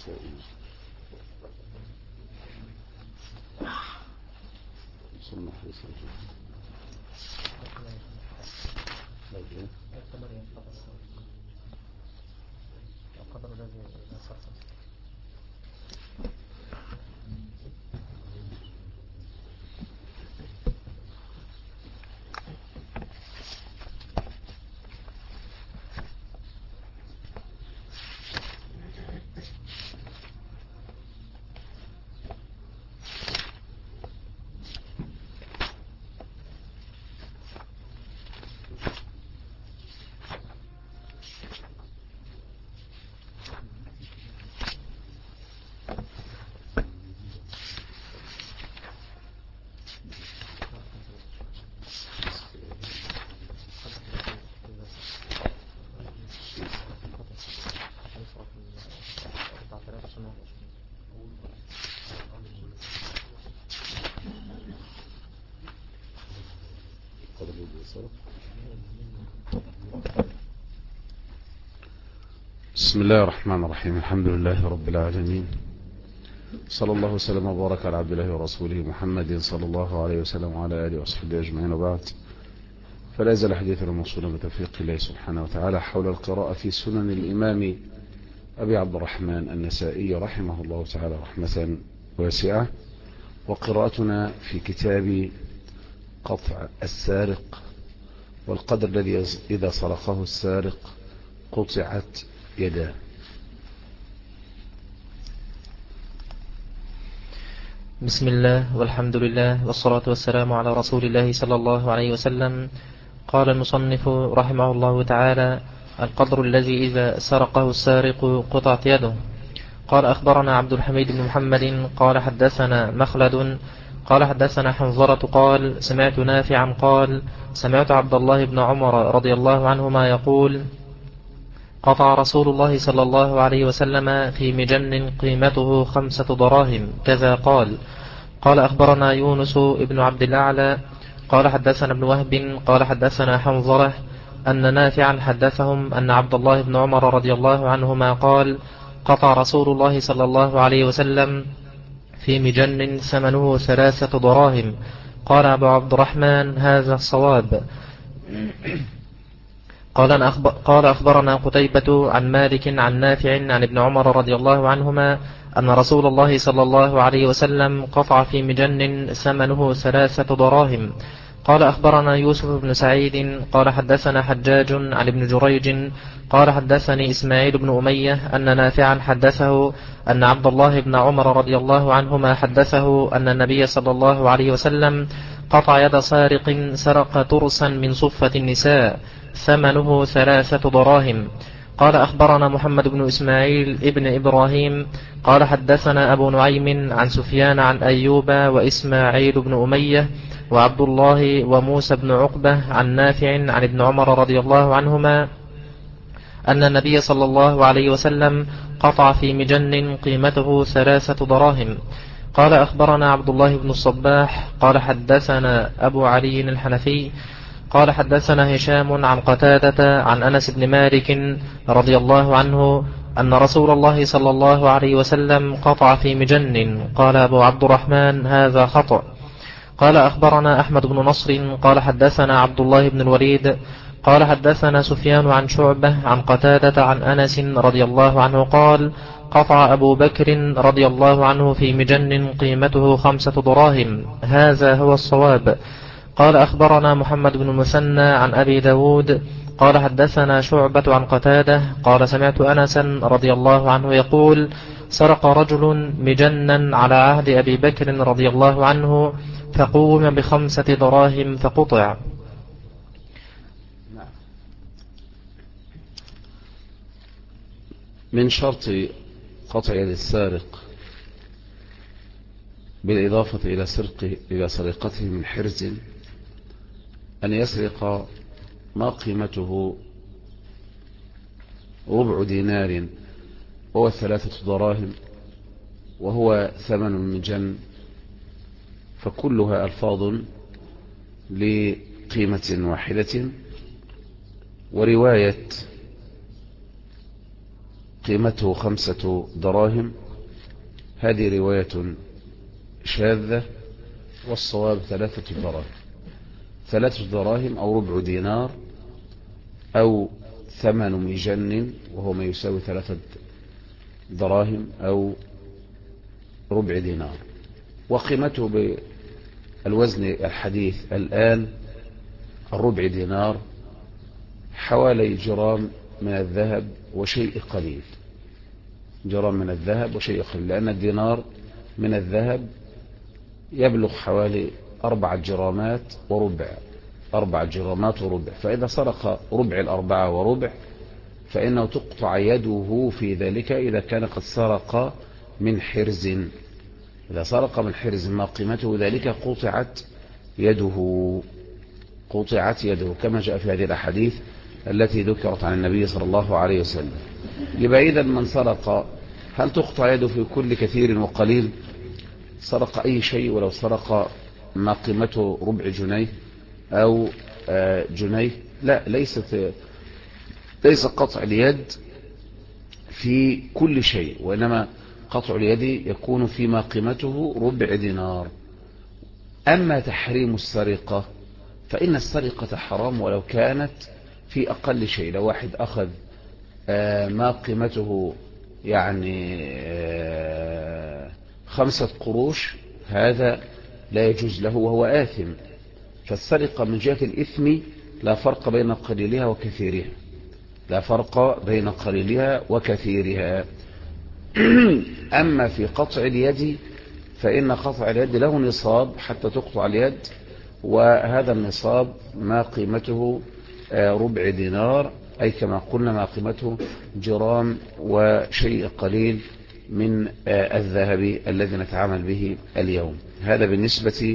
النسائي صنع في سجن القدر الذي بسم الله الرحمن الرحيم. الحمد لله رب العالمين، صلى الله وسلم وبارك على عبد الله ورسوله محمد صلى الله عليه وسلم وعلى آله وصحبه أجمعين، وبعد. فلا يزال حديثنا موصولا بتوفيق الله سبحانه وتعالى حول القراءة في سنن الإمام أبي عبد الرحمن النسائي رحمه الله تعالى رحمة واسعة، وقراءتنا في كتاب قطع السارق والقدر الذي إذا سرقه السارق قطعت يداه. بسم الله والحمد لله والصلاة والسلام على رسول الله صلى الله عليه وسلم. قال المصنف رحمه الله تعالى: القدر الذي إذا سرقه السارق قطعت يده. قال أخبرنا عبد الحميد بن محمد قال حدثنا مخلد قال حدثنا حنظلة قال سمعت نافعا قال سمعت عبد الله بن عمر رضي الله عنهما يقول: قطع رسول الله صلى الله عليه وسلم في مجن قيمته 5 دراهم كذا قال. قال أخبرنا يونس ابن عبد الأعلى قال حدثنا ابن وهب قال حدثنا حنظلة أن نافعا حدثهم أن عبد الله بن عمر رضي الله عنهما قال: قطع رسول الله صلى الله عليه وسلم في مجن ثمنه 3 دراهم. قال أبو عبد الرحمن: هذا الصواب. قال أخبرنا قتيبة عن مالك عن نافع عن ابن عمر رضي الله عنهما أن رسول الله صلى الله عليه وسلم قطع في مجن ثمنه 3 دراهم. قال أخبرنا يوسف بن سعيد قال حدثنا حجاج عن ابن جريج قال حدثني إسماعيل بن أمية أن نافعا حدثه أن عبد الله بن عمر رضي الله عنهما حدثه أن النبي صلى الله عليه وسلم قطع يد سارق سرق ترسا من صفة النساء ثمنه 3 دراهم. قال أخبرنا محمد بن إسماعيل ابن إبراهيم قال حدثنا أبو نعيم عن سفيان عن أيوب وإسماعيل بن أمية وعبد الله وموسى بن عقبة عن نافع عن ابن عمر رضي الله عنهما أن النبي صلى الله عليه وسلم قطع في مجن قيمته 3 دراهم. قال أخبرنا عبد الله بن الصباح قال حدثنا أبو علي الحنفي قال حدثنا هشام عن قتادة عن أنس بن مالك رضي الله عنه أن رسول الله صلى الله عليه وسلم قطع في مجن. قال أبو عبد الرحمن: هذا خطأ. قال أخبرنا أحمد بن نصر قال حدثنا عبد الله بن الوليد قال حدثنا سفيان عن شعبة عن قتادة عن أنس رضي الله عنه قال: قطع أبو بكر رضي الله عنه في مجن قيمته 5 دراهم. هذا هو الصواب. قال أخبرنا محمد بن المثنى عن أبي داود قال حدثنا شعبة عن قتادة قال سمعت أنسا رضي الله عنه يقول: سرق رجل مجنا على عهد أبي بكر رضي الله عنه فقوم ب5 دراهم فقطع. من شرط قطع يد السارق بالإضافة إلى سرقته من حرز أن يسرق ما قيمته ربع دينار وهو 3 دراهم وهو ثمن المجن، فكلها ألفاظ لقيمة واحدة. ورواية قيمته 5 دراهم. هذه رواية شاذة، والصواب 3 دراهم. 3 دراهم أو ربع دينار أو ثمن مجن، وهو ما يساوي 3 دراهم أو ربع دينار. وقيمته بالوزن الحديث الآن الربع دينار حوالي جرام من الذهب وشيء قليل. جرام من الذهب وشيء قليل، لأن الدينار من الذهب يبلغ حوالي 4 جرامات وربع. 4 جرامات وربع. فإذا سرق ربع 4 وربع فإنه تقطع يده في ذلك إذا كان قد سرق من حرز. إذا سرق من حرز ما قيمته ذلك قطعت يده. قطعت يده كما جاء في هذه الأحاديث التي ذكرت عن النبي صلى الله عليه وسلم. يبقى إذا من سرق هل تقطع يده في كل كثير وقليل؟ سرق أي شيء ولو سرق ما قيمته ربع جنيه أو جنيه، لا، ليس قطع اليد في كل شيء، وإنما قطع اليد يكون فيما قيمته ربع دينار. أما تحريم السرقة فإن السرقة حرام ولو كانت في أقل شيء. لو واحد أخذ ما قيمته يعني 5 قروش، هذا لا يجوز له وهو آثم. فالسرقة من جهة الإثم لا فرق بين قليلها وكثيرها. لا فرق بين قليلها وكثيرها. أما في قطع اليد فإن قطع اليد له نصاب حتى تقطع اليد، وهذا النصاب ما قيمته ربع دينار، أي كما قلنا ما قيمته جرام وشيء قليل من الذهب الذي نتعامل به اليوم. هذا بالنسبة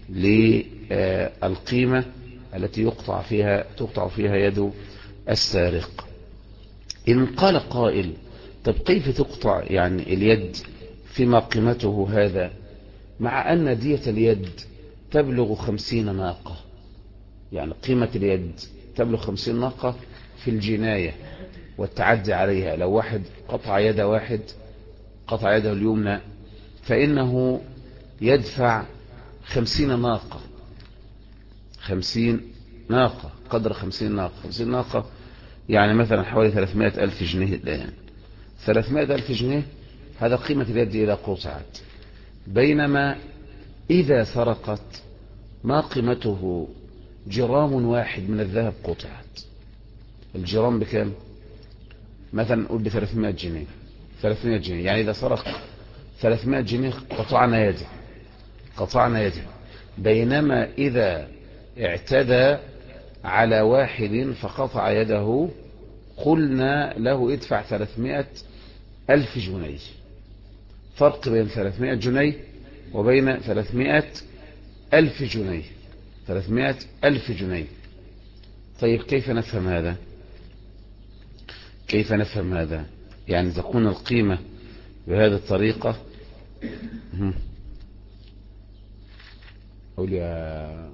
للقيمة التي تقطع فيها يد السارق. إن قال قائل طب كيف تقطع يعني اليد فيما قيمته هذا، مع أن دية اليد تبلغ 50 ناقة؟ يعني قيمة اليد تبلغ 50 ناقة في الجناية والتعدي عليها. لو واحد قطع يده اليمنى فإنه يدفع 50 ناقة. 50 ناقة قدر 50 ناقة. 50 ناقة يعني مثلا حوالي 300,000 جنيه الآن. 300,000 جنيه هذا قيمة اليد إذا قطعت. بينما إذا سرقت ما قيمته جرام واحد من الذهب قطعت. الجرام بكام؟ مثلا نقول ب 300 جنيه. 300 جنيه يعني إذا سرق 300 جنيه قطعنا يده. بينما إذا اعتدى على واحد فقطع يده قلنا له ادفع 300,000 جنيه. فرق بين 300 جنيه وبين 300,000 جنيه. 300,000 جنيه. طيب كيف نفهم هذا؟ يعني تكون القيمة بهذه الطريقة. قول يا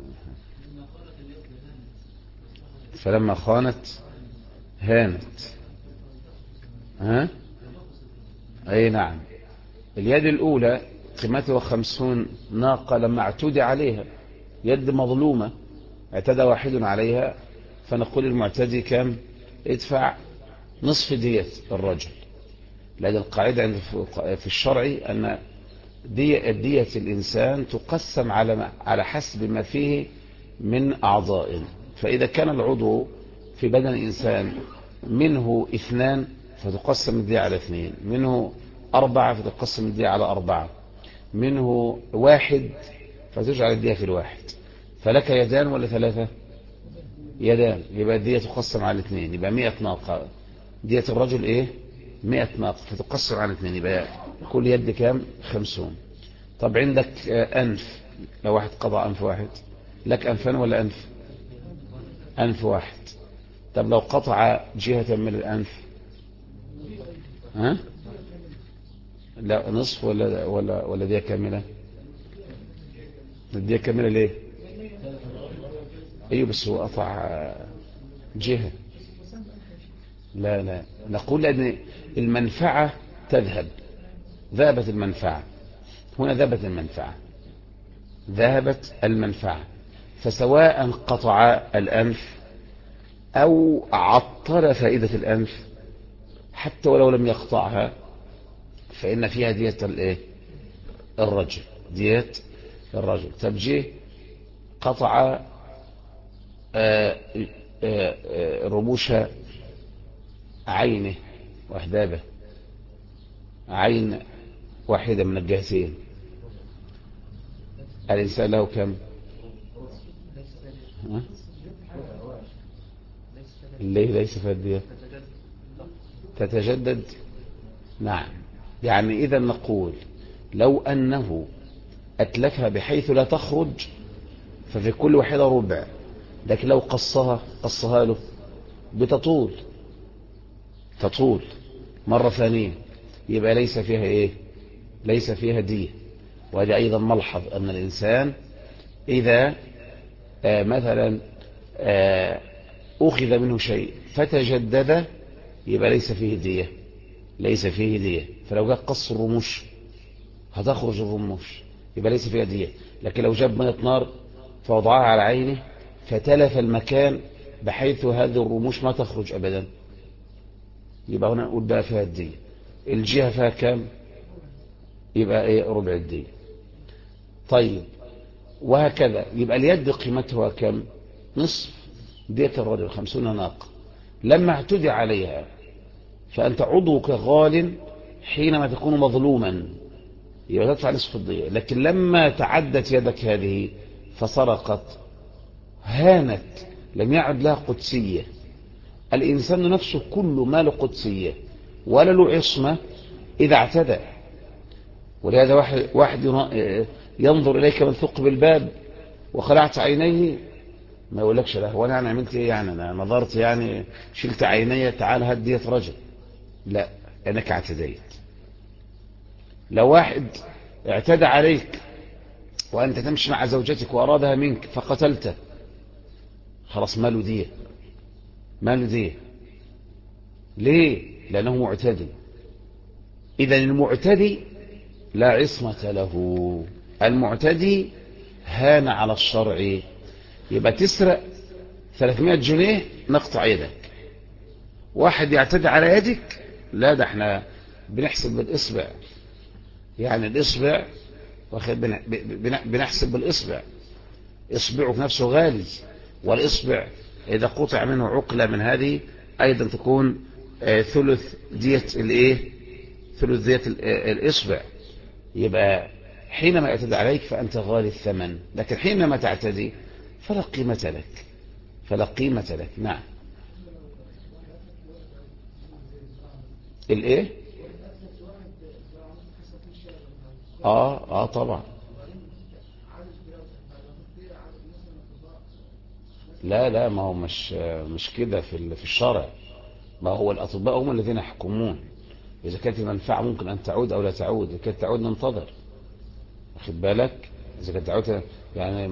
فلما خانت هانت. أي نعم. اليد الأولى قيمتها 50 ناقة لما اعتدى عليها، يد مظلومة اعتدى واحد عليها، فنقول المعتدي كم؟ ادفع نصف دية الرجل. لأن القاعدة في الشرع أن دية الإنسان تقسم على حسب ما فيه من أعضاء. فإذا كان العضو في بدن الإنسان منه 2 فتقسم الدية على 2، منه 4 فتقسم الدية على 4، منه 1 فتجعل الدية في 1. فلك يدان ولا 3؟ يدان. يبقى الدية تقسم على 2، يبقى 100 ناقة. دية الرجل 100 ناقة فتقسم على 2، يبقى كل يد كام؟ 50. طب عندك أنف، لو واحد قضى أنف واحد، لك أنفان ولا أنف واحد. طب لو قطع جهة من الأنف، لا نصف ولا دية كاملة؟ الدية كاملة ليه؟ ايوه بس هو قطع جهة. لا نقول ان المنفعة تذهب، ذهبت المنفعة، هنا ذهبت المنفعة، ذهبت المنفعة، فسواء قطع الأنف أو عطل فائدة الأنف حتى ولو لم يقطعها فإن فيها دية الإيه؟ الرجل، دية الرجل. تبجيه قطع رموش عينه وأحدابه، عين واحدة من الجهتين، الإنسان له كم؟ اللي ليس فدية تتجدد. نعم، يعني إذا نقول لو أنه أتلفها بحيث لا تخرج ففي كل واحدة ربع، لكن لو قصها له بتطول، تطول مرة ثانية، يبقى ليس فيها إيه؟ ليس فيها دية. وهذا أيضا ملحظ أن الإنسان إذا مثلا أخذ منه شيء فتجدد يبقى ليس فيه دية، ليس فيه دية. فلو جاء قص الرموش هتخرج الرموش يبقى ليس فيها دية. لكن لو جاب مية نار فوضعها على عينه فتلف المكان بحيث هذه الرموش ما تخرج أبدا، يبقى هنا نقول بقى فيها الدية. الجهة فيها كام؟ يبقى ايه؟ ربع الدية. طيب وهكذا يبقى اليد قيمتها كم؟ نصف دية الرجل، 50 ناقة. لما اعتدي عليها فأنت عضوك غال حينما تكون مظلوما يبقى تدفع نصف الدية. لكن لما تعدت يدك هذه فسرقت هانت، لم يعد لها قدسية. الإنسان نفسه كل ما له قدسية ولا له عصمة إذا اعتدى. ولهذا واحد ينظر إليك من ثقب الباب وخلعت عينيه ما يقولكش له وانا يعني عملت ايه؟ يعني انا نظرت يعني شلت عيني تعال هدية رجل، لا، انك اعتديت. لو واحد اعتدى عليك وانت تمشي مع زوجتك وارادها منك فقتلته، خلاص ماله دية، ماله دية. ليه؟ لانه معتدي. اذا المعتدي لا عصمة له، المعتدي هان على الشرع. يبقى تسرق 300 جنيه نقطع يدك. واحد يعتدي على يدك، لا، ده احنا بنحسب بالإصبع، يعني الإصبع بنحسب بالإصبع، إصبعك نفسه غالي، والإصبع إذا قطع منه عقلة من هذه أيضا تكون ثلث دية الإيه؟ ثلث دية الإصبع. يبقى حينما يعتدي عليك فأنت غالي الثمن، لكن حينما تعتدي فلا قيمة لك، فلا قيمة لك. نعم. الايه؟ طبعا. لا ما هو مش كده في الشرع. ما هو الأطباء هم الذين يحكمون إذا كانت المنفعة ممكن أن تعود أو لا تعود. إذا كانت تعود ننتظر، واخد بالك؟ إذا كانت تعود يعني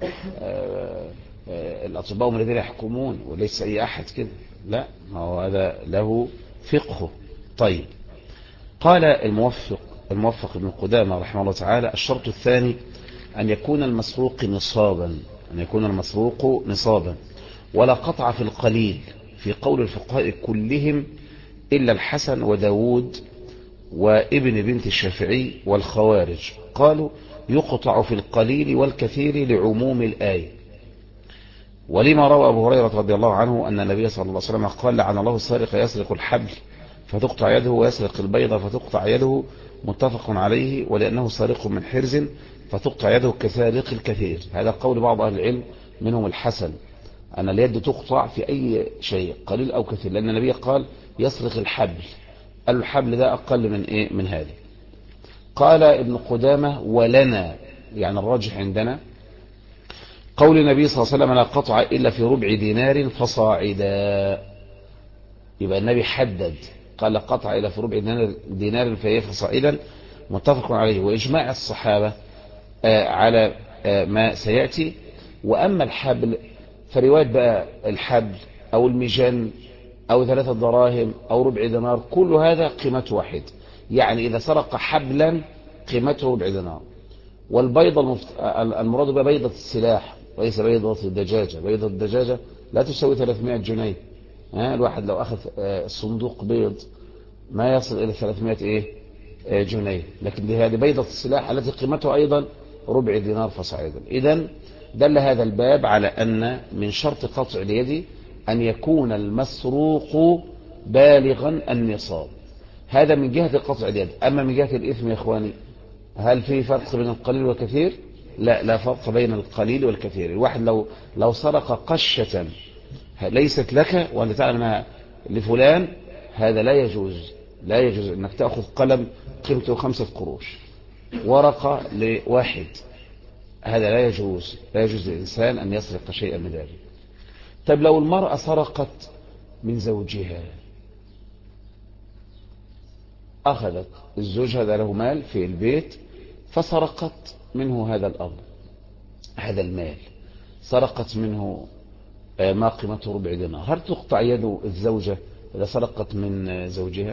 الأطباء هم الذين يحكمون وليس أي أحد كده، لا، ما هو هذا له فقهه. طيب، قال الموفق ابن قدامة رحمه الله تعالى: الشرط الثاني أن يكون المسروق نصابا، أن يكون المسروق نصابا، ولا قطع في القليل، في قول الفقهاء كلهم إلا الحسن وداود وابن بنت الشافعي والخوارج، قالوا يقطع في القليل والكثير لعموم الآية. ولما روى أبو هريرة رضي الله عنه أن النبي صلى الله عليه وسلم قال: لعن الله السارق يسرق الحبل فتقطع يده ويسرق البيضة فتقطع يده، متفق عليه. ولأنه سارق من حرز فتقطع يده كسارق الكثير. هذا قول بعض أهل العلم منهم الحسن، أن اليد تقطع في أي شيء قليل أو كثير، لأن النبي قال يسرق الحبل، قال الحبل ده أقل من إيه؟ من هذا. قال ابن قدامة: ولنا، يعني الراجح عندنا، قول النبي صلى الله عليه وسلم: لا قطع إلا في ربع دينار فصاعدا. يبقى النبي حدد، قال: لا قطع إلا في ربع دينار فهي فصاعدا، متفق عليه، وإجماع الصحابة على ما سيأتي. وأما الحبل فرواية بقى الحبل أو المجن أو 3 دراهم أو ربع دينار، كل هذا قيمته واحد. يعني إذا سرق حبلا قيمته ربع دينار. والبيضة المراد بها بيضة السلاح وليس بيضة الدجاجة. بيضة الدجاجة لا تساوي 300 جنيه. الواحد لو أخذ صندوق بيض ما يصل إلى 300 جنيه، لكن هذه بيضة السلاح التي قيمتها أيضا ربع دينار فصاعدا. إذن دل هذا الباب على أن من شرط قطع اليد أن يكون المسروق بالغا النصاب. هذا من جهة قطع اليد. أما من جهة الإثم يا إخواني، هل في فرق بين القليل والكثير؟ لا فرق بين القليل والكثير. الواحد لو سرق قشة ليست لك وأنت تعلم لفلان، هذا لا يجوز. لا يجوز أنك تأخذ قلم قيمته 5 قروش ورقة لواحد، هذا لا يجوز. لا يجوز للإنسان أن يسرق شيئا من ذلك. طيب لو المرأة سرقت من زوجها، أخذت الزوج هذا له مال في البيت فسرقت منه هذا الأمر، هذا المال سرقت منه ما قيمته ربع دينار، هل تقطع يد الزوجة إذا سرقت من زوجها؟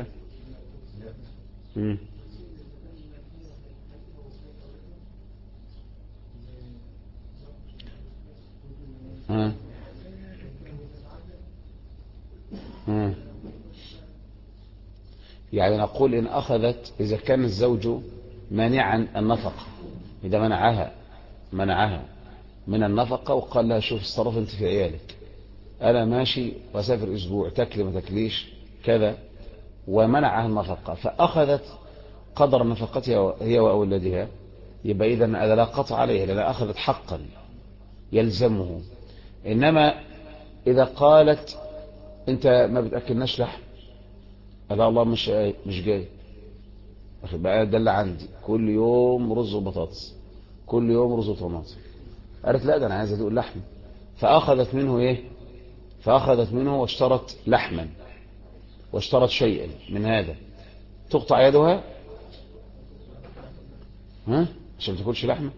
يعني نقول إن أخذت، إذا كان الزوج مانعا النفقة، إذا منعها من النفقة وقال لها شوف الصرف أنت في عيالك، أنا ماشي وأسافر أسبوع، تكلي ما تكليش كذا، ومنعها النفقة فأخذت قدر نفقتها هي وأولادها، يبقى إذن هذا لا قطع عليها لأن أخذت حقا يلزمه. إنما إذا قالت أنت ما بتأكلناش لحم، لا الله مش جاي، أخذ بقى ده اللي عندي، كل يوم رز وبطاطس، كل يوم رز وطماطم. قالت لا ده أنا عايز أدوق لحم، فأخذت منه فأخذت منه واشترت لحما واشترت شيئا من هذا، تقطع يدها عشان ما تاكلش لحمه؟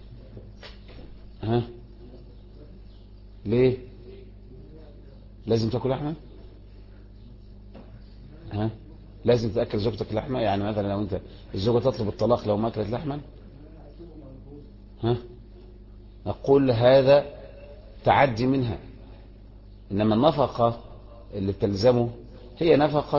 ليه لازم تاكل لحمه؟ لازم تاكل زوجتك لحمه؟ يعني مثلا لو انت الزوجه تطلب الطلاق لو ما اكلت لحما، نقول هذا تعدي منها. انما النفقه اللي تلزمه هي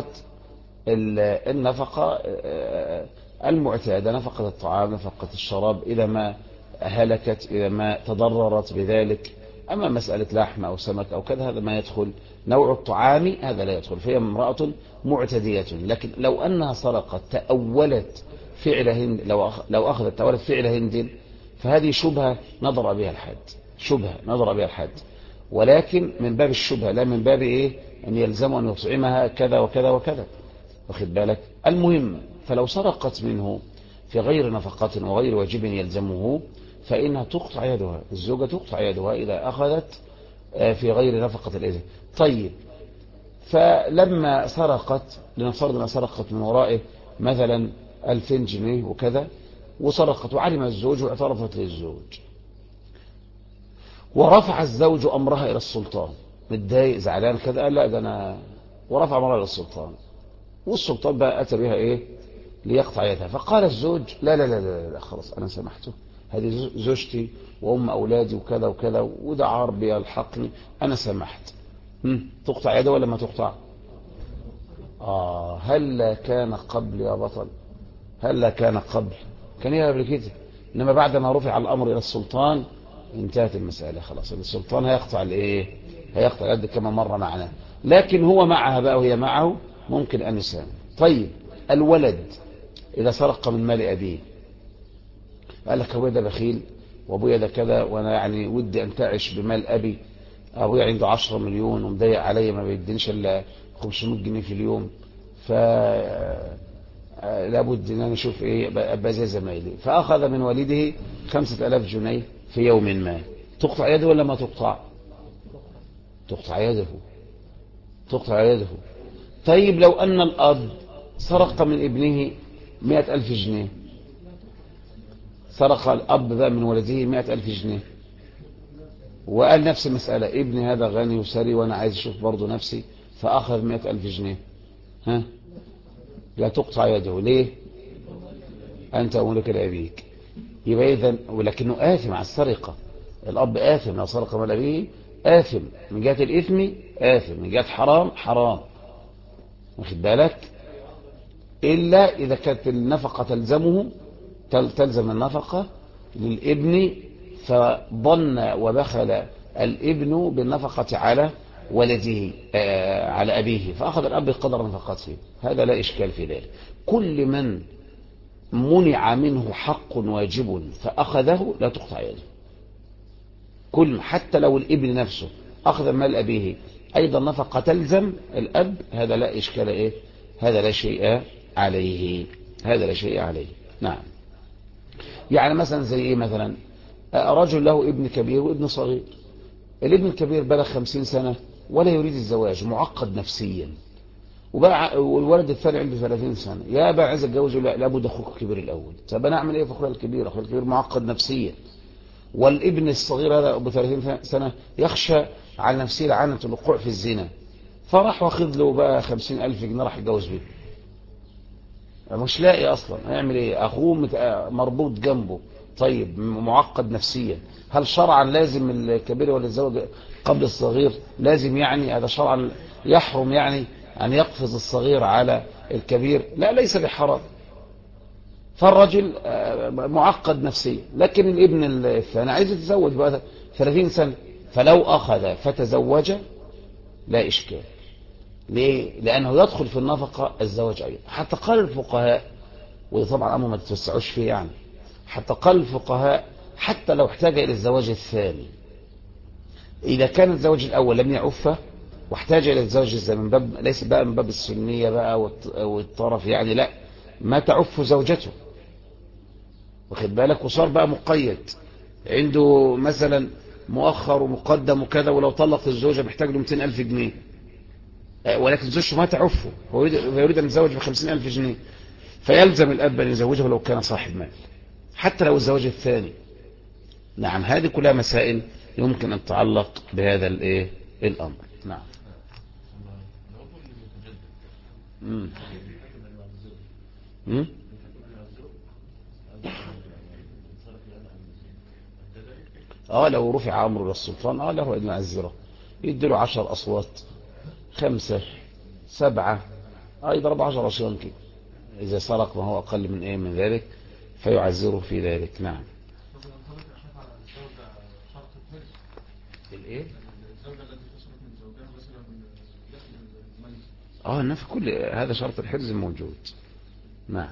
النفقه المعتاده، نفقه الطعام، نفقه الشراب، اذا ما هلكت، اذا ما تضررت بذلك. اما مساله لحم او سمك او كذا هذا ما يدخل، نوع الطعام هذا لا يدخل، فهي امراه معتديه. لكن لو انها سرقت تاولت فعل هند، لو اخذت تاولت فعل هند، فهذه شبهه نظر بها الحد، ولكن من باب الشبهه لا من باب ان يلزم ان يطعمها كذا وكذا وكذا، واخد بالك. المهم فلو سرقت منه في غير نفقة وغير واجب يلزمه فإنها تقطع يدها، الزوجة تقطع يدها إذا أخذت في غير نفقة الإذن. طيب فلما سرقت، لنفترض أنها سرقت من ورائه مثلا 2000 جنيه وكذا، وسرقت وعلم الزوج واعترفت للزوج، ورفع الزوج أمرها إلى السلطان، متضايق زعلان كذا، قال لا ده أنا، ورفع أمرها إلى السلطان، والسلطان بقى أتى بها ليقطع يدها. فقال الزوج لا لا لا لا, لا خلاص أنا سمحته، هذه زوجتي وأم أولادي وكذا وكذا، وده عار بيلحقني، أنا سمحت. تقطع يده ولا ما تقطع؟ هل كان قبل يا بطل؟ هل كان قبل؟ كان هي قبل كده، إنما بعد ما رفع الأمر إلى السلطان انتهت المسألة خلاص. السلطان هيقطع هيقطع يد كما مر معنا، لكن هو معها بقى وهي معه ممكن أن يسام. طيب الولد إذا سرق من مال أبيه، قال لك أبويا ده بخيل وأبويا ده كذا، وأنا يعني ودي أن تعيش بمال أبي، أبويا عنده 10 مليون ومضيق عليا ما بيدينش إلا 500 جنيه في اليوم، لابد ان انا اشوف ابقى زي زمايلي، فاخذ من والده 5000 جنيه في يوم ما، تقطع يده ولا ما تقطع؟ تقطع يده. طيب لو ان الاب سرق من ابنه 100,000 جنيه، سرق الاب بقى من ولده 100,000 جنيه، وقال نفس المسألة، ابني هذا غني وسري وانا عايز اشوف برضه نفسي، فأخذ 100,000 جنيه، ها؟ لا تقطع يده. ليه؟ أنت أملك لأبيك. يبقى إذن، ولكنه آثم على السرقة. الأب آثم لو سرق مال أبيه، آثم من جهة الإثم، آثم من جهة حرام، حرام. واخد بالك؟ إلا إذا كانت النفقة تلزمه، تلزم النفقة للابن، فظن وبخل الابن بالنفقة على ولده، على أبيه، فأخذ الأب قدر نفقته، هذا لا إشكال في ذلك. كل من منع منه حق واجب فأخذه لا تقطع يده. كل، حتى لو الابن نفسه أخذ مال أبيه أيضا نفقة تلزم الأب، هذا لا إشكال إيه، هذا لا شيء عليه، هذا لا شيء عليه. نعم. يعني مثلا زي إيه؟ مثلا رجل له ابن كبير وابن صغير. الابن الكبير بلغ 50 سنة ولا يريد الزواج، معقد نفسيا، والولد الثاني عنده 30 سنة، يا بقى عايز اتجوز، لا لابد اخوك الكبير الاول. طب انا اعمل ايه في اخويا الكبير؟ اخويا الكبير معقد نفسيا، والابن الصغير هذا ابو 30 سنة يخشى على نفسه لعنة الوقوع في الزنا، فراح واخد له بقى 50,000 جنيه راح يتجوز بيه. مش لاقي اصلا، هيعمل ايه؟ اخوه مربوط جنبه، طيب معقد نفسيا. هل شرعا لازم الكبير ولا الزوج قبل الصغير؟ لازم يعني هذا شرعا يحرم يعني أن يقفز الصغير على الكبير؟ لا، ليس بحرام. فالرجل معقد نفسيا، لكن الابن الثاني عايز يتزوج بقى 30 سنة، فلو أخذ فتزوج لا إشكال. ليه؟ لأنه يدخل في النفقة الزواج أيضا. حتى قال الفقهاء، وطبعا أمر ما تتوسعوش فيه يعني، حتى قال الفقهاء حتى لو احتاج إلى الزواج الثاني، إذا كان الزواج الأول لم يعفه واحتاج إلى الزواج الثاني، من باب، ليس بقى من باب السنية بقى والطرف يعني، لا، ما تعف زوجته، واخد بالك، وصار بقى مقيد عنده مثلا مؤخر ومقدم وكذا، ولو طلق الزوجة محتاج له 200,000 جنيه، ولكن زوجته ما تعفه، ويريد أن يتزوج ب50,000 جنيه، فيلزم الأب أن يزوجه لو كان صاحب مال، حتى لو الزواج الثاني. نعم، هذه كلها مسائل يمكن أن تتعلق بهذا الايه الأمر. نعم. لو رفع أمره للسلطان له أن يعزره، يديله 10 أصوات، 5 7، يضرب 10 عصيان كده، إذا سرق ما هو أقل من ذلك فيعزره في ذلك. نعم. الايه؟ الزوجة التي تسرق من زوجها مثلا يأخذ الميت. كل هذا شرط الحرز موجود. نعم.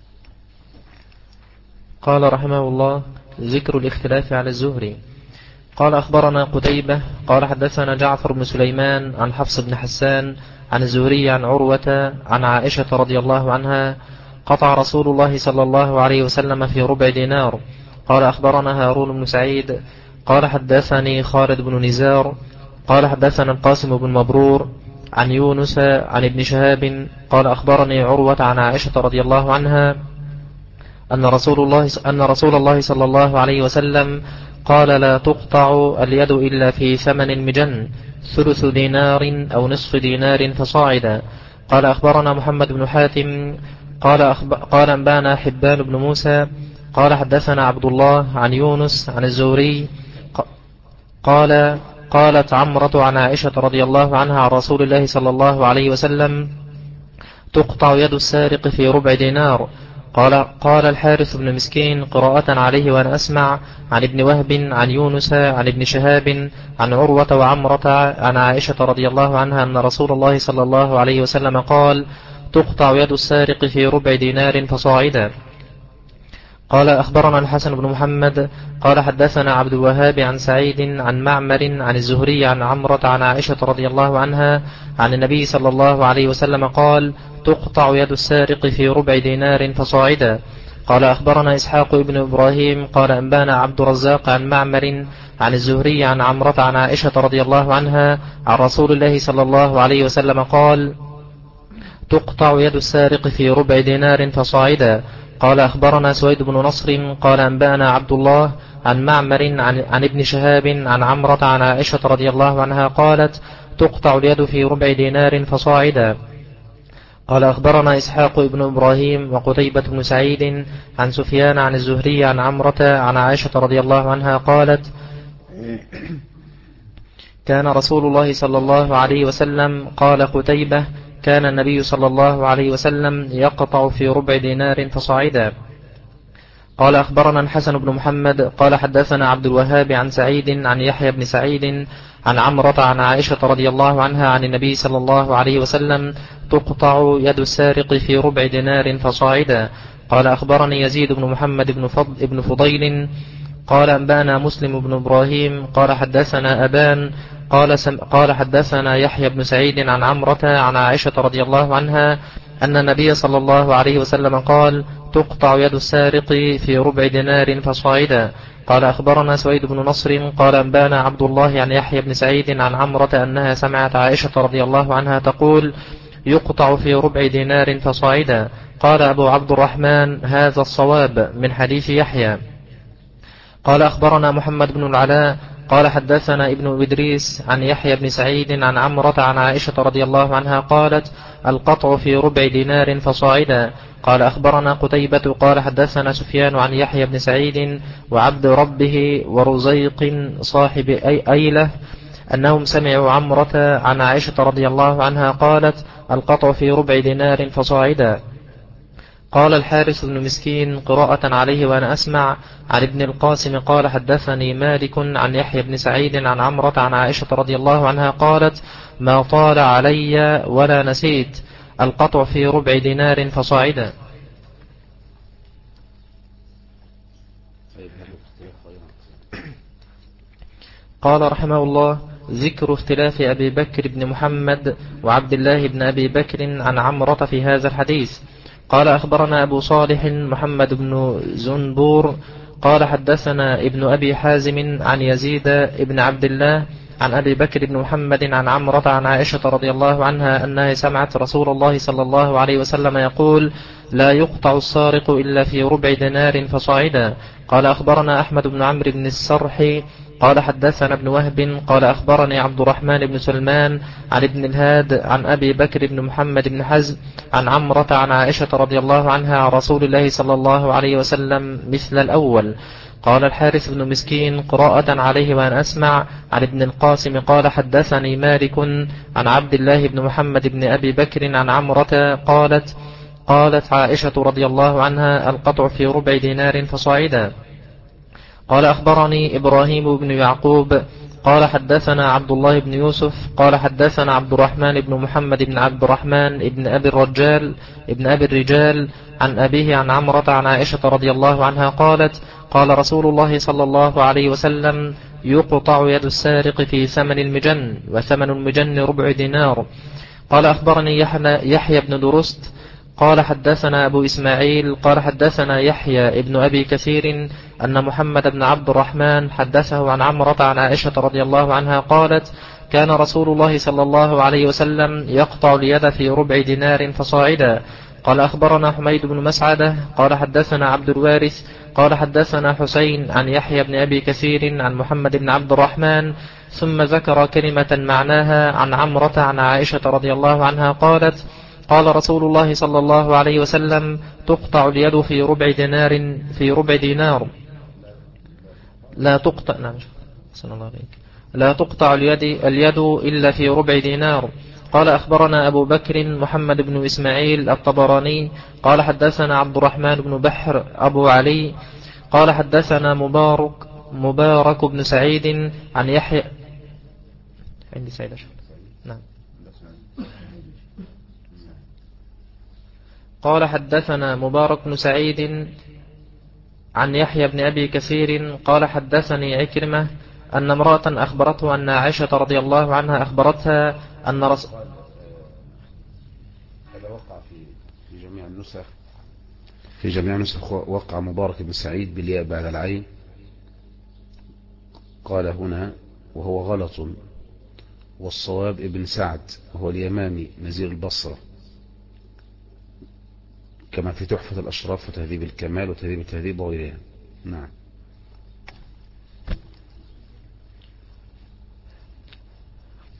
قال رحمه الله: ذكر الاختلاف على الزهري. قال أخبرنا قتيبة قال حدثنا جعفر بن سليمان عن حفص بن حسان عن الزهري عن عروة عن عائشة رضي الله عنها: قطع رسول الله صلى الله عليه وسلم في ربع دينار. قال أخبرنا هارون بن سعيد قال حدثني خالد بن نزار قال حدثنا القاسم بن مبرور عن يونس عن ابن شهاب قال أخبرني عروة عن عائشة رضي الله عنها أن رسول الله صلى الله عليه وسلم قال: لا تقطع اليد إلا في ثمن مجن، 1/3 دينار أو نصف دينار فصاعدا. قال أخبرنا محمد بن حاتم قال أنبانا حبان بن موسى قال حدثنا عبد الله عن يونس عن الزهري قالت عمرة عن عائشة رضي الله عنها عن رسول الله صلى الله عليه وسلم: تقطع يد السارق في ربع دينار. قال الحارث بن مسكين قراءة عليه وأنا أسمع عن ابن وهب عن يونس عن ابن شهاب عن عروة وعمرة عن عائشة رضي الله عنها أن رسول الله صلى الله عليه وسلم قال: تقطع يد السارق في ربع دينار فصاعدا. قال أخبرنا الحسن بن محمد قال حدثنا عبد الوهاب عن سعيد عن معمر عن الزهري عن عمرة عن عائشة رضي الله عنها عن النبي صلى الله عليه وسلم قال: تقطع يد السارق في ربع دينار فصاعدا. قال أخبرنا إسحاق ابن إبراهيم قال أنبانا عبد الرزاق عن معمر عن الزهري عن عمرة عن عائشة رضي الله عنها عن رسول الله صلى الله عليه وسلم قال: تقطع يد السارق في ربع دينار فصاعدا. قال أخبرنا سويد بن نصر قال أنبانا عبد الله عن معمر عن ابن شهاب عن عمرة عن عائشة رضي الله عنها قالت: تقطع اليد في ربع دينار فصاعدا. قال أخبرنا إسحاق بن إبراهيم وقتيبة بن سعيد عن سفيان عن الزهري عن عمرة عن عائشة رضي الله عنها قالت: كان رسول الله صلى الله عليه وسلم، قال قتيبة: كان النبي صلى الله عليه وسلم يقطع في ربع دينار فصاعدا. قال أخبرنا الحسن بن محمد قال حدثنا عبد الوهاب عن سعيد عن يحيى بن سعيد عن عمرة عن عائشة رضي الله عنها عن النبي صلى الله عليه وسلم: تقطع يد السارق في ربع دينار فصاعدا. قال أخبرني يزيد بن محمد بن فضيل قال أنبأنا مسلم بن إبراهيم قال حدثنا أبان قال حدثنا يحيى بن سعيد عن عمرة عن عائشة رضي الله عنها أن النبي صلى الله عليه وسلم قال: تقطع يد السارق في ربع دينار فصاعدا. قال أخبرنا سويد بن نصر قال أنبانا عبد الله عن يحيى بن سعيد عن عمرة أنها سمعت عائشة رضي الله عنها تقول: يقطع في ربع دينار فصاعدا. قال أبو عبد الرحمن: هذا الصواب من حديث يحيى. قال أخبرنا محمد بن العلاء قال حدثنا ابن إدريس عن يحيى بن سعيد عن عمرة عن عائشة رضي الله عنها قالت: القطع في ربع دينار فصاعدا. قال أخبرنا قتيبة قال حدثنا سفيان عن يحيى بن سعيد وعبد ربه ورزيق صاحب أيلة أنهم سمعوا عمرة عن عائشة رضي الله عنها قالت: القطع في ربع دينار فصاعدا. قال الحارث بن مسكين قراءة عليه وأنا أسمع عن ابن القاسم قال حدثني مالك عن يحيى بن سعيد عن عمرة عن عائشة رضي الله عنها قالت: ما طال علي ولا نسيت، القطع في ربع دينار فصاعدا. قال رحمه الله: ذكر اختلاف أبي بكر بن محمد وعبد الله بن أبي بكر عن عمرة في هذا الحديث. قال أخبرنا أبو صالح محمد بن زنبور قال حدثنا ابن أبي حازم عن يزيد بن عبد الله عن أبي بكر بن محمد عن عمرة عن عائشة رضي الله عنها أنها سمعت رسول الله صلى الله عليه وسلم يقول: لا يقطع السارق إلا في ربع دينار فصاعدا. قال أخبرنا أحمد بن عمرو بن السرح قال حدثنا ابن وهب قال أخبرني عبد الرحمن بن سلمان عن ابن الهاد عن أبي بكر بن محمد بن حزم عن عمرة عن عائشة رضي الله عنها عن رسول الله صلى الله عليه وسلم مثل الأول. قال الحارث بن مسكين قراءة عليه وأن أسمع عن ابن القاسم قال حدثني مالك عن عبد الله بن محمد بن أبي بكر عن عمرة قالت عائشة رضي الله عنها: القطع في ربع دينار فصاعدا. قال أخبرني إبراهيم بن يعقوب قال حدثنا عبد الله بن يوسف قال حدثنا عبد الرحمن بن محمد بن عبد الرحمن بن أبي الرجال عن أبيه عن عمرة عن عائشة رضي الله عنها قالت: قال رسول الله صلى الله عليه وسلم: يقطع يد السارق في ثمن المجن، وثمن المجن ربع دينار. قال أخبرني يحيى بن درست قال حدثنا أبو إسماعيل قال حدثنا يحيى ابن أبي كثير أن محمد بن عبد الرحمن حدثه عن عمرة عن عائشة رضي الله عنها قالت: كان رسول الله صلى الله عليه وسلم يقطع اليد في ربع دينار فصاعدا. قال أخبرنا حميد بن مسعدة قال حدثنا عبد الوارث قال حدثنا حسين عن يحيى بن أبي كثير عن محمد بن عبد الرحمن ثم ذكر كلمة معناها عن عمرة عن عائشة رضي الله عنها قالت: قال رسول الله صلى الله عليه وسلم: تقطع اليد في ربع دينار لا تقطع لا تقطع اليد إلا في ربع دينار. قال أخبرنا أبو بكر محمد بن إسماعيل الطبراني قال حدثنا عبد الرحمن بن بحر أبو علي قال حدثنا مبارك بن سعيد عن يحيى عندي سعيد نعم قال حدثنا مبارك بن سعيد عن يحيى بن أبي كثير قال حدثني عكرمة أن امرأة أخبرته أن عائشة رضي الله عنها أخبرتها أن هذا وقع في جميع النسخ وقع مبارك بن سعيد بالياء بعد العين. قال هنا وهو غلط، والصواب ابن سعد وهو اليمامي نزيل البصرة، كما في تحفة الأشراف وتهذيب الكمال وتهذيب التهذيب وغيرها. نعم.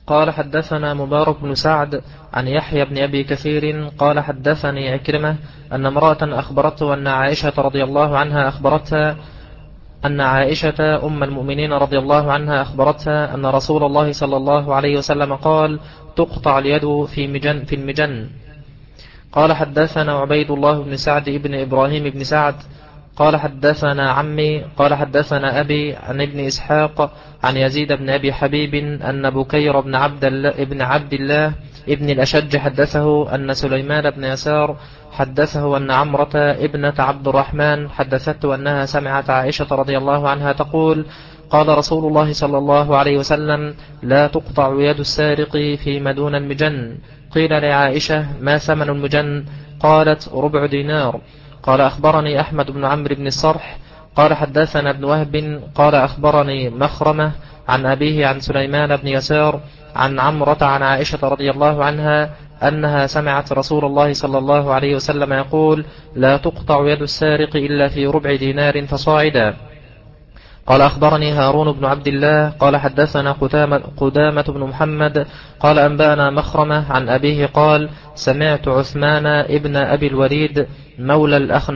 قال حدثنا مبارك بن سعد عن يحيى بن أبي كثير قال حدثني عكرمة أن امرأة أخبرته أن عائشة رضي الله عنها أخبرتها أن عائشة أم المؤمنين رضي الله عنها أخبرتها أن رسول الله صلى الله عليه وسلم قال تقطع اليد في المجن. قال حدثنا عبيد الله بن سعد ابن إبراهيم بن سعد قال حدثنا عمي قال حدثنا أبي عن ابن إسحاق عن يزيد بن أبي حبيب أن بكير بن عبد الله ابن الأشج حدثه أن سليمان بن يسار حدثه أن عمرة ابنة عبد الرحمن حدثته أنها سمعت عائشة رضي الله عنها تقول قال رسول الله صلى الله عليه وسلم لا تقطع يد السارق فيما دون المجن. قيل لعائشة ما ثمن المجن؟ قالت 4 دينار. قال أخبرني أحمد بن عمرو بن الصرح قال حدثنا ابن وهب قال أخبرني مخرمة عن أبيه عن سليمان بن يسار عن عمرة عن عائشة رضي الله عنها أنها سمعت رسول الله صلى الله عليه وسلم يقول لا تقطع يد السارق إلا في 4 دينار فصاعدا. قال أخبرني هارون بن عبد الله قال حدثنا قدامة بن محمد قال أنبأنا مخرمة عن أبيه قال سمعت عثمان ابن أبي الوليد مولى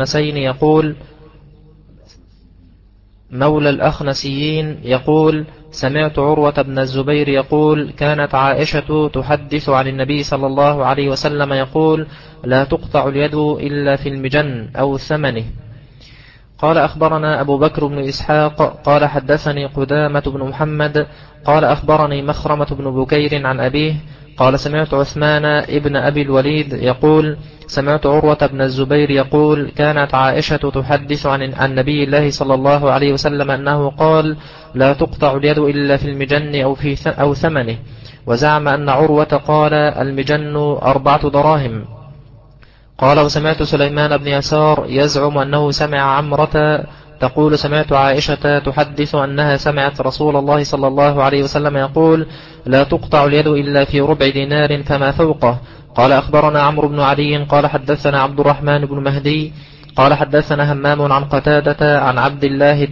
الأخنسيين يقول سمعت عروة بن الزبير يقول كانت عائشة تحدث عن النبي صلى الله عليه وسلم يقول لا تقطع اليد إلا في المجن أو ثمنه. قال أخبرنا أبو بكر بن إسحاق قال حدثني قدامة بن محمد قال أخبرني مخرمة بن بكير عن أبيه قال سمعت عثمان ابن أبي الوليد يقول سمعت عروة بن الزبير يقول كانت عائشة تحدث عن نبي الله صلى الله عليه وسلم أنه قال لا تقطع اليد إلا في المجن أو ثمنه. وزعم أن عروة قال المجن 4 دراهم. قال وسمعت سليمان بن يسار يزعم أنه سمع عمرة تقول سمعت عائشة تحدث أنها سمعت رسول الله صلى الله عليه وسلم يقول لا تقطع اليد إلا في 4 دينار فما فوقه. قال أخبرنا عمرو بن علي قال حدثنا عبد الرحمن بن مهدي قال حدثنا همام عن قتادة عن عبد الله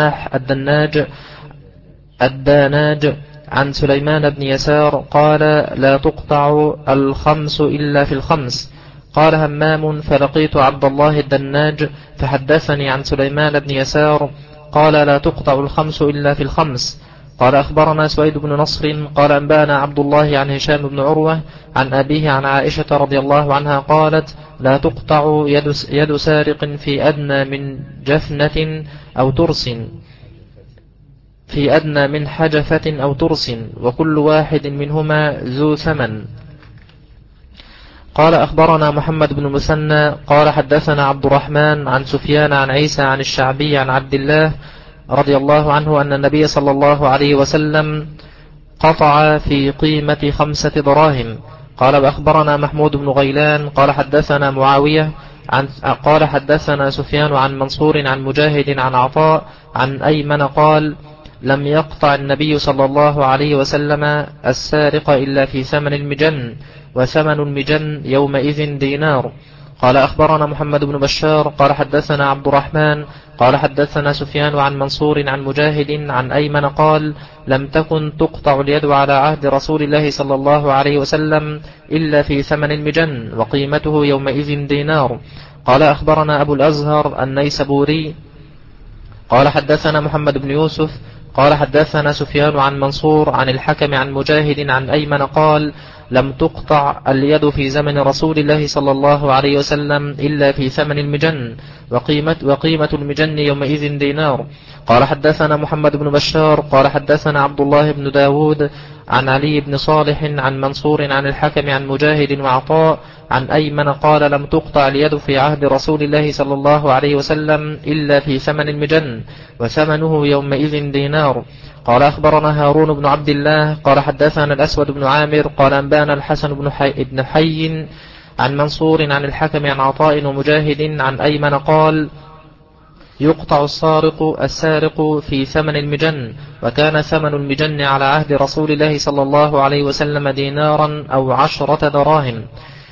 الداناج عن سليمان بن يسار قال لا تقطع الخمس إلا في الخمس. قال همام فلقيت عبد الله الدناج فحدثني عن سليمان بن يسار قال لا تقطع الخمس إلا في الخمس. قال أخبرنا سويد بن نصر قال أنبأنا عبد الله عن هشام بن عروة عن أبيه عن عائشة رضي الله عنها قالت لا تقطع يد سارق في أدنى من جفنة أو ترس في أدنى من حجفة أو ترس وكل واحد منهما ذو ثمن. قال أخبرنا محمد بن المثنى قال حدثنا عبد الرحمن عن سفيان عن عيسى عن الشعبي عن عبد الله رضي الله عنه أن النبي صلى الله عليه وسلم قطع في قيمة 5 دراهم. قال أخبرنا محمود بن غيلان قال حدثنا معاوية قال حدثنا سفيان عن منصور عن مجاهد عن عطاء عن أيمن قال لم يقطع النبي صلى الله عليه وسلم السارق إلا في ثمن المجن وثمن المجن يومئذ دينار. قال أخبرنا محمد بن بشار قال حدثنا عبد الرحمن قال حدثنا سفيان عن منصور عن مجاهد عن أيمن قال لم تكن تقطع اليد على عهد رسول الله صلى الله عليه وسلم إلا في ثمن المجن وقيمته يومئذ دينار. قال أخبرنا أبو الأزهر النيسابوري قال حدثنا محمد بن يوسف قال حدثنا سفيان عن منصور عن الحكم عن مجاهد عن أيمن قال لم تقطع اليد في زمن رسول الله صلى الله عليه وسلم إلا في ثمن المجن وقيمة المجن يومئذ دينار. قال حدثنا محمد بن بشار قال حدثنا عبد الله بن داود عن علي بن صالح عن منصور عن الحكم عن مجاهد وعطاء عن أيمن قال لم تقطع اليد في عهد رسول الله صلى الله عليه وسلم إلا في ثمن المجن وثمنه يومئذ دينار. قال أخبرنا هارون بن عبد الله قال حدثنا الأسود بن عامر قال أنبأنا الحسن بن حي عن منصور عن الحكم عن عطاء ومجاهد عن أيمن قال يقطع السارق في ثمن المجن وكان ثمن المجن على عهد رسول الله صلى الله عليه وسلم دينارا أو 10 دراهم.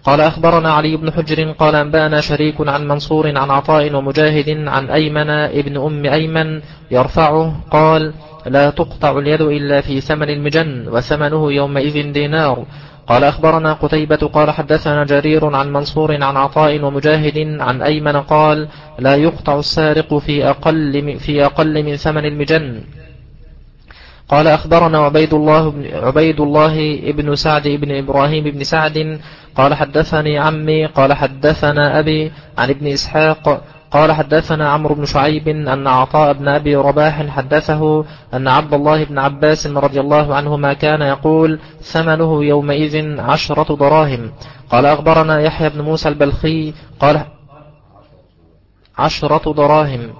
قال أخبرنا علي بن حجر قال أنبأنا شريك عن منصور عن عطاء ومجاهد عن أيمن ابن أم أيمن يرفعه قال لا تقطع اليد إلا في ثمن المجن وثمنه يومئذ دينار. قال أخبرنا قتيبة قال حدثنا جرير عن منصور عن عطاء ومجاهد عن أيمن قال لا يقطع السارق في أقل من ثمن المجن. قال أخبرنا عبيد الله ابن سعد ابن إبراهيم بن سعد قال حدثني عمي قال حدثنا أبي عن ابن إسحاق قال حدثنا عمرو بن شعيب أن عطاء بن أبي رباح حدثه أن عبد الله بن عباس رضي الله عنهما كان يقول ثمنه يومئذ 10 دراهم. قال أخبرنا يحيى بن موسى البلخي قال 10 دراهم.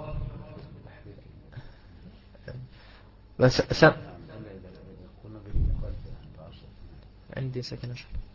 عندي سكن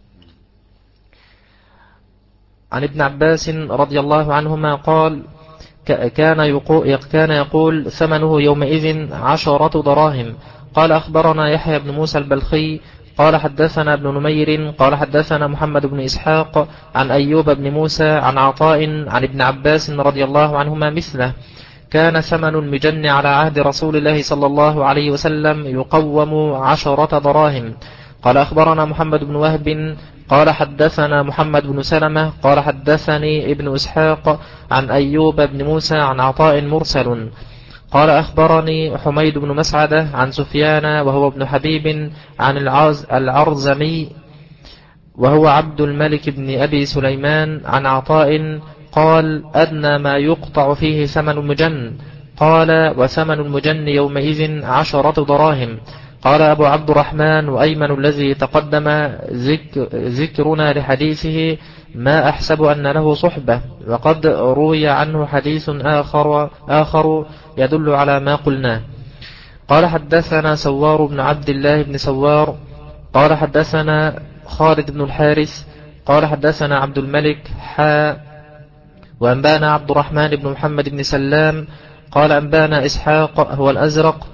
عن ابن عباس رضي الله عنهما قال كان يقول ثمنه يومئذ 10 دراهم. قال أخبرنا يحيى بن موسى البلخي قال حدثنا ابن نمير قال حدثنا محمد بن إسحاق عن أيوب بن موسى عن عطاء عن ابن عباس رضي الله عنهما مثله كان ثمن المجن على عهد رسول الله صلى الله عليه وسلم يقوم 10 دراهم. قال أخبرنا محمد بن وهب قال حدثنا محمد بن سلمة قال حدثني ابن إسحاق عن أيوب بن موسى عن عطاء مرسل. قال أخبرني حميد بن مسعدة عن سفيان وهو ابن حبيب عن العرزمي وهو عبد الملك بن أبي سليمان عن عطاء قال أدنى ما يقطع فيه ثمن المجن. قال وثمن المجن يومئذ 10 دراهم. قال أبو عبد الرحمن وأيمن الذي تقدم ذكرنا لحديثه ما أحسب أن له صحبة وقد روي عنه حديث آخر يدل على ما قلناه. قال حدثنا سوار بن عبد الله بن سوار قال حدثنا خالد بن الحارث قال حدثنا عبد الملك وأنبانا عبد الرحمن بن محمد بن سلام قال أنبانا إسحاق هو الأزرق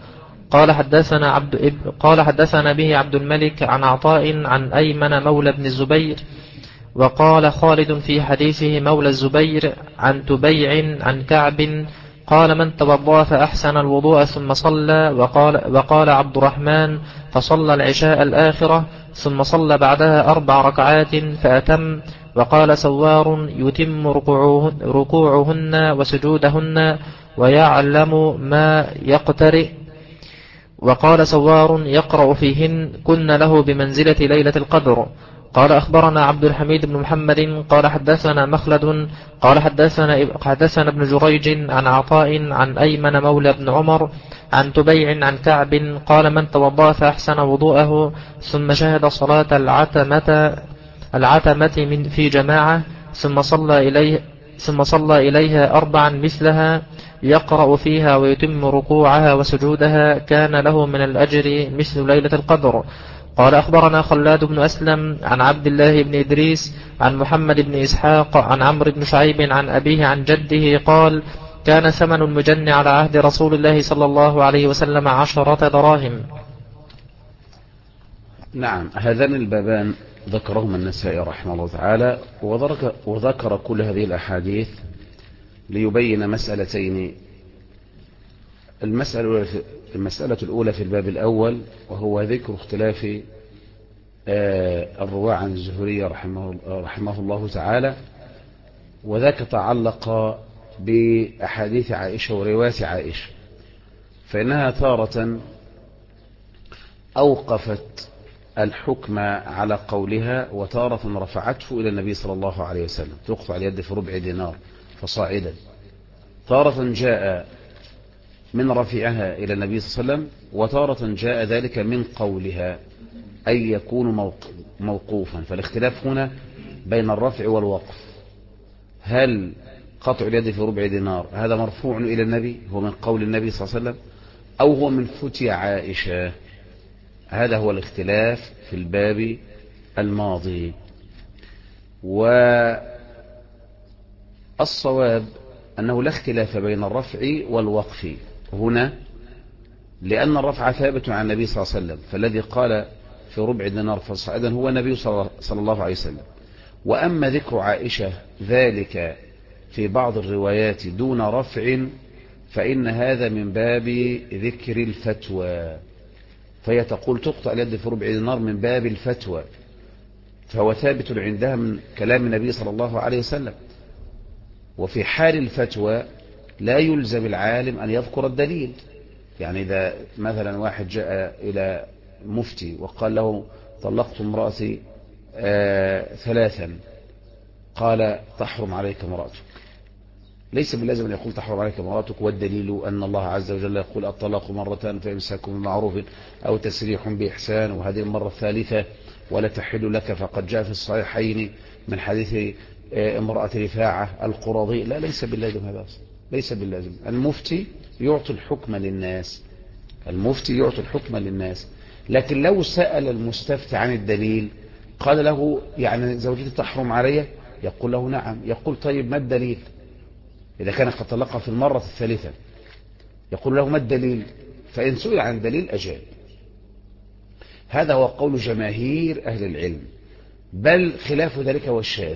قال حدثنا به عبد الملك عن عطاء عن أيمن مولى بن الزبير. وقال خالد في حديثه مولى الزبير عن تبيع عن كعب قال من توضأ فأحسن الوضوء ثم صلى. وقال عبد الرحمن فصلى العشاء الآخرة ثم صلى بعدها 4 ركعات فأتم. وقال سوار يتم ركوعهن وسجودهن ويعلم ما يقترئ. وقال سوار يقرأ فيهن كن له بمنزلة ليلة القدر. قال أخبرنا عبد الحميد بن محمد قال حدثنا مخلد قال حدثنا ابن جريج عن عطاء عن أيمن مولى بن عمر عن تبيع عن كعب قال من توضأ فأحسن وضوءه ثم شهد صلاة العتمة في جماعة ثم صلى إليها 4 مثلها يقرأ فيها ويتم ركوعها وسجودها كان له من الأجر مثل ليلة القدر. قال أخبرنا خلاد بن أسلم عن عبد الله بن إدريس عن محمد بن إسحاق عن عمرو بن شعيب عن أبيه عن جده قال كان ثمن المجن على عهد رسول الله صلى الله عليه وسلم 10 دراهم. نعم، هذان البابان ذكرهما النسائي رحمه الله تعالى وذكر كل هذه الأحاديث ليبين مسألتين. المسألة الأولى في الباب الأول وهو ذكر اختلاف الرواة عن الزهري رحمه الله تعالى، وذاك تعلق بأحاديث عائشة وروايات عائشة، فإنها تارة أوقفت الحكم على قولها وتارة رفعته إلى النبي صلى الله عليه وسلم تقطع اليد في ربع دينار فصاعدا. تارة جاء من رفعها إلى النبي صلى الله عليه وسلم وتارة جاء ذلك من قولها أي يكون موقوفا. فالاختلاف هنا بين الرفع والوقف، هل قطع اليد في ربع دينار هذا مرفوع إلى النبي هو من قول النبي صلى الله عليه وسلم أو هو من فتي عائشة؟ هذا هو الاختلاف في الباب الماضي. والصواب أنه لا اختلاف بين الرفع والوقف هنا، لأن الرفع ثابت عن النبي صلى الله عليه وسلم، فالذي قال في ربع دينار فصاعدا هو النبي صلى الله عليه وسلم، وأما ذكر عائشة ذلك في بعض الروايات دون رفع فإن هذا من باب ذكر الفتوى، فهي تقول تقطع اليد في ربع دينار من باب الفتوى، فهو ثابت عندها من كلام النبي صلى الله عليه وسلم. وفي حال الفتوى لا يلزم العالم أن يذكر الدليل. يعني إذا مثلا واحد جاء إلى مفتي وقال له طلقت امرأتي 3 قال تحرم عليك امرأتك، ليس باللازم أن يقول تحرم عليك امرأتك، والدليل أن الله عز وجل يقول الطلاق مرتان فإمساك بمعروف أو تسريح بإحسان، وهذه المرة الثالثة ولا تحل لك، فقد جاء في الصحيحين من حديث امرأة رفاعة القرظي. لا، ليس باللازم هذا، ليس باللازم. المفتي يعطي الحكم للناس، المفتي يعطي الحكم للناس. لكن لو سأل المستفتي عن الدليل قال له يعني زوجتي تحرم علي، يقول له نعم. يقول طيب ما الدليل؟ إذا كان قد طلقها في المرة الثالثة يقول له ما الدليل؟ فإن سئل عن دليل أجاب. هذا هو قول جماهير أهل العلم، بل خلاف ذلك هو الشاذ،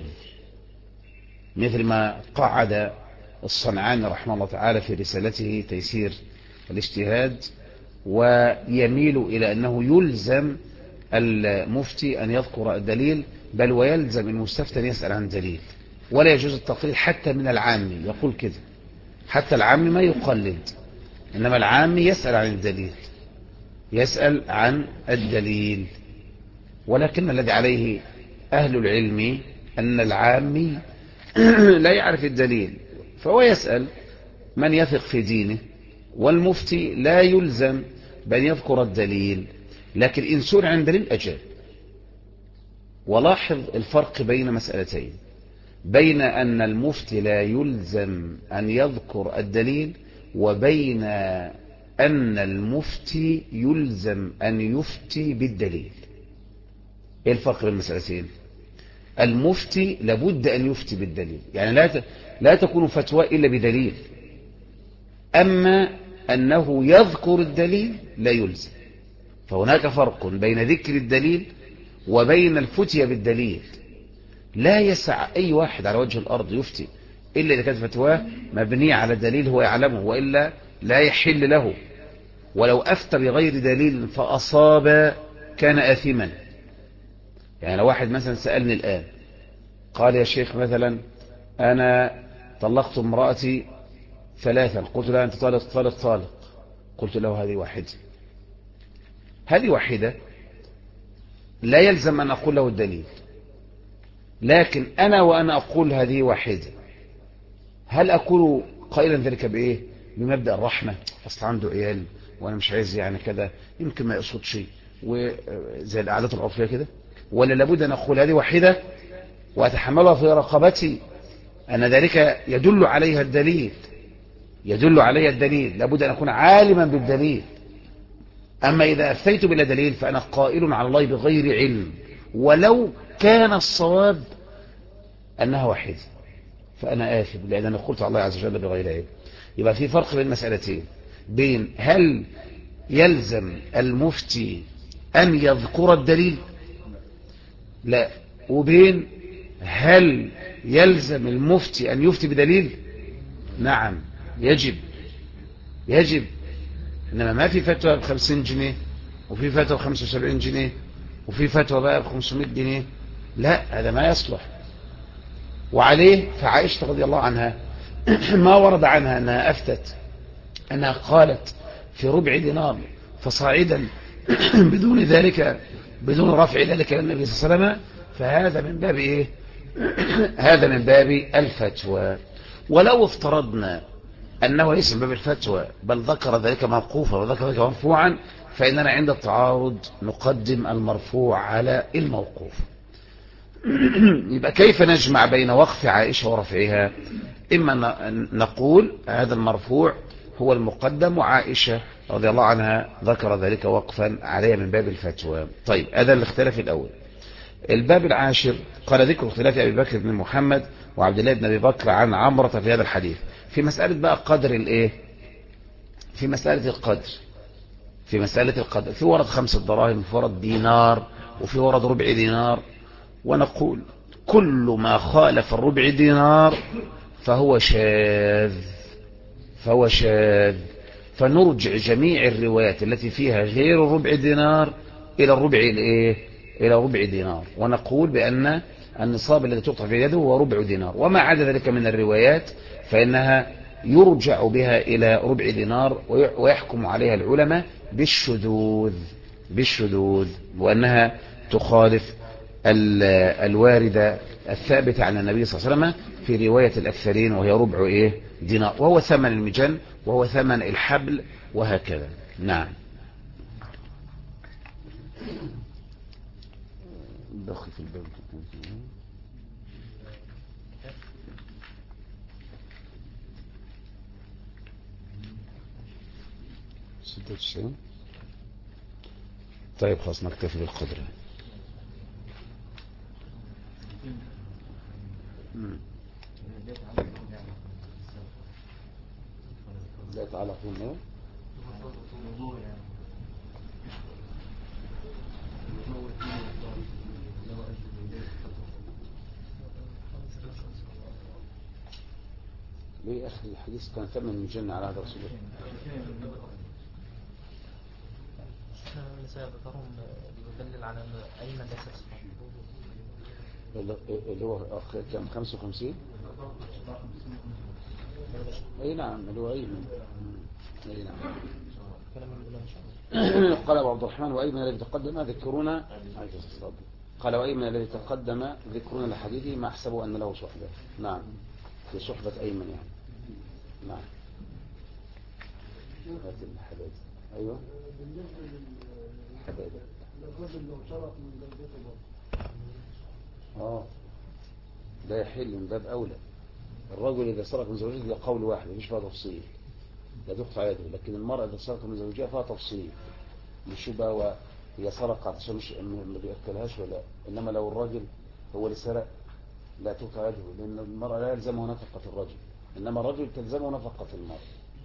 مثل ما قعد الصنعاني رحمه الله تعالى في رسالته تيسير الاجتهاد، ويميل إلى أنه يلزم المفتي أن يذكر الدليل، بل ويلزم المستفتي أن يسأل عن دليل، ولا يجوز التقليد حتى من العامي. يقول كده حتى العامي ما يقلد، إنما العامي يسأل عن الدليل، يسأل عن الدليل. ولكن الذي عليه أهل العلم أن العامي لا يعرف الدليل، فهو يسأل من يثق في دينه، والمفتي لا يلزم بأن يذكر الدليل، لكن إن سئل عن دليل أجاب. ولاحظ الفرق بين مسألتين، بين أن المفتي لا يلزم أن يذكر الدليل، وبين أن المفتي يلزم أن يفتي بالدليل. ايه الفرق بين المسألتين؟ المفتي لابد أن يفتي بالدليل، يعني لا تكون فتوى إلا بدليل. أما أنه يذكر الدليل لا يلزم. فهناك فرق بين ذكر الدليل وبين الفتية بالدليل. لا يسع أي واحد على وجه الأرض يفتي إلا إذا كانت فتواه مبنية على دليل هو يعلمه، وإلا لا يحل له. ولو أفتى بغير دليل فأصاب كان آثما. يعني لو واحد مثلا سألني الآن قال يا شيخ مثلا أنا طلقت امرأتي 3، قلت له أنت طالق طالق طالق، قلت له هذه واحدة، هذه واحدة، لا يلزم أن أقول له الدليل. لكن وأنا أقول هذه واحدة، هل أقول قائلا ذلك بإيه؟ بمبدأ الرحمة، أصل عنده عيال وأنا مش عايز يعني كذا، يمكن ما يقصد شيء، وزي العادات العرفية كده، ولا لابد أن أقول هذه واحدة وأتحملها في رقبتي أن ذلك يدل عليها الدليل، يدل عليها الدليل، لابد أن أكون عالما بالدليل. أما إذا أفتيت بلا دليل فأنا قائل على الله بغير علم، ولو كان الصواب أنها واحدة فأنا آثم، لأن أنا قلت على الله عز وجل بغير علم. يبقى في فرق بين مسألتين، بين هل يلزم المفتي أن يذكر الدليل لا، وبين هل يلزم المفتي أن يفتي بدليل. نعم يجب. إنما ما في فتوى ب50 جنيه وفي فتوى ب75 جنيه وفي فتوى بقى ب500 جنيه، لا، هذا ما يصلح. وعليه فعائشة رضي الله عنها ما ورد عنها أنها أفتت أنها قالت في ربع دينار فصاعدا بدون ذلك، بدون رفع ذلك للنبي صلى الله عليه وسلم، فهذا من باب إيه؟ هذا من باب الفتوى. ولو افترضنا أنه ليس من باب الفتوى بل ذكر ذلك موقوفا وذكر ذلك مرفوعا، فإننا عند التعارض نقدم المرفوع على الموقوف. يبقى كيف نجمع بين وقف عائشة ورفعها؟ إما نقول هذا المرفوع هو المقدم، وعائشة رضي الله عنها ذكر ذلك وقفا عليها من باب الفتوى. طيب، هذا الاختلاف الأول. الباب العاشر قال ذكر اختلاف أبي بكر بن محمد وعبد الله بن أبي بكر عن عمرة في هذا الحديث، في مسألة بقى قدر الإيه؟ في مسألة القدر، في ورد 5 دراهم، وفي ورد دينار، وفي ورد ربع دينار. ونقول كل ما خالف الربع دينار فهو شاذ، فهو شاذ. فنرجع جميع الروايات التي فيها غير الربع دينار إلى الربع الإيه؟ إلى ربع دينار، ونقول بأن النصاب الذي تقطع في يده هو ربع دينار، وما عدا ذلك من الروايات فإنها يرجع بها إلى ربع دينار، ويحكم عليها العلماء بالشذوذ، بالشذوذ، وأنها تخالف الواردة الثابتة عن النبي صلى الله عليه وسلم في رواية الأكثرين، وهي ربع إيه؟ دينار، وهو ثمن المجن، وهو ثمن الحبل، وهكذا. نعم. دخل في الباب 96. طيب خلاص نكتفي بالقدر. لا يتعلق بالنار. ليه أخي الحديث كان ثمن المجن على هذا رسول الله؟ سيذكرهم يدلل على أي مدرسة اللي هو كان 55. أي نعم، اللي هو أيمن. أي نعم. قال أبو عبد الرحمن: وأيمن الذي تقدم ذكرونا، قال وأيمن الذي تقدم ذكرونا لحديثه ما أحسبوا أن له صحبة. نعم، في صحبة أيمن يعني. نعم. هات الحديث. أيوة. حديث. ده يحل من باب أولى. الرجل إذا سرق من زوجته ده قول واحد مفيش فيها تفصيل، لا تقطع يده. لكن المرأة إذا سرقت من زوجها فيها تفصيل، مش بقى هي سرقت عشان ما بيأكلهاش ولا. إنما لو الرجل هو اللي سرق لا تقطع يده، لأن المرأة لا يلزمه نفقة الرجل، إنما الرجل تلزمه نفقة المرأة.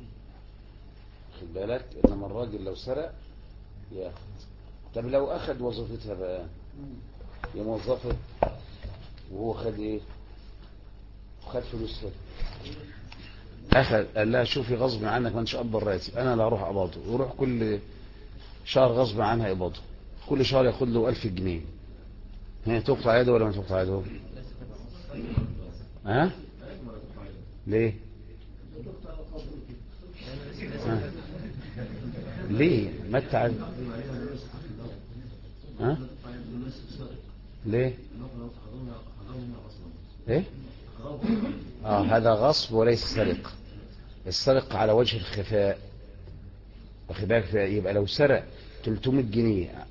خد بالك، إنما الراجل لو سرق ياخد. طب لو أخذ وظيفتها بقى، يا موظفة وهو خد إيه؟ خد فلوسها، أخذ قال لها شوفي غصب عنك ما انتش أقبض راتب، أنا لا أروح أقبضه، ويروح كل شهر غصب عنها يقبضه، كل شهر ياخد له 1000 جنيه. هي تقطع يده ولا ما تقطع يده؟ ها؟ ليه؟ ها؟ ليه؟ ما تعال. ها؟ ليه؟ ايه؟ هذا غصب وليس سرقة. السرقة على وجه الخفاء، واخد بالك؟ يبقى لو سرق 300 جنيه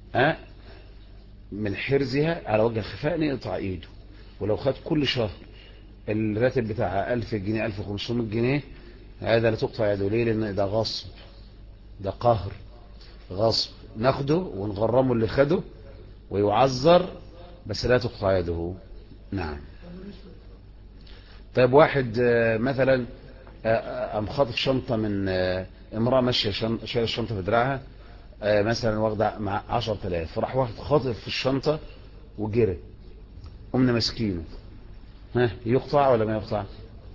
من حرزها على وجه الخفاء نقطع ايده. ولو خد كل شهر الراتب بتاعها 1000 جنيه 1500 جنيه هذا لا تقطع يده. ليه؟ لان ده غصب، ده قهر، غصب، ناخده ونغرمه اللي خده ويعذر، بس لا تقطع يده. نعم. طيب واحد مثلا قام خاطف شنطة من امرأة ماشية شايلة الشنطة في دراعها، مثلا واخدة مع 10,000، فراح واحد خاطف في الشنطة وجري، قمنا مسكينه، ها يقطع ولا ما يقطع؟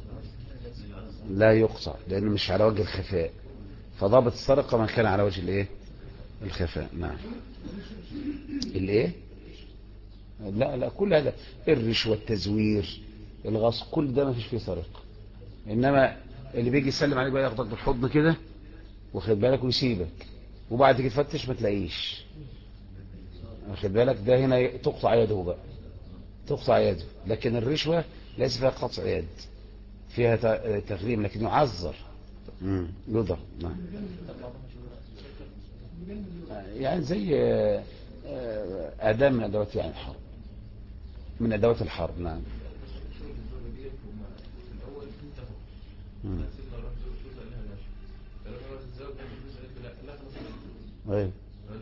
لا يقطع، لأنه مش على وجه الخفاء. فضابط السرقة ما كان على وجه الايه؟ الخفاء. نعم. الايه؟ لا كل هذا الرشوة، التزوير، الغصب، كل ده ما فيش فيه سرقة. انما اللي بيجي يسلم عليك بقى ياخدك بالحضن كده واخد بالك ويسيبك، وبعد كده تفتش ما تلاقيش، واخد بالك؟ ده هنا تقطع يده بقى، تقطع يده. لكن الرشوة ليس فيها قطع يد، فيها تغريم، لكن يعذر، يضر. نعم. يعني زي أداة من أدوات يعني الحرب، من أدوات الحرب. نعم. ايه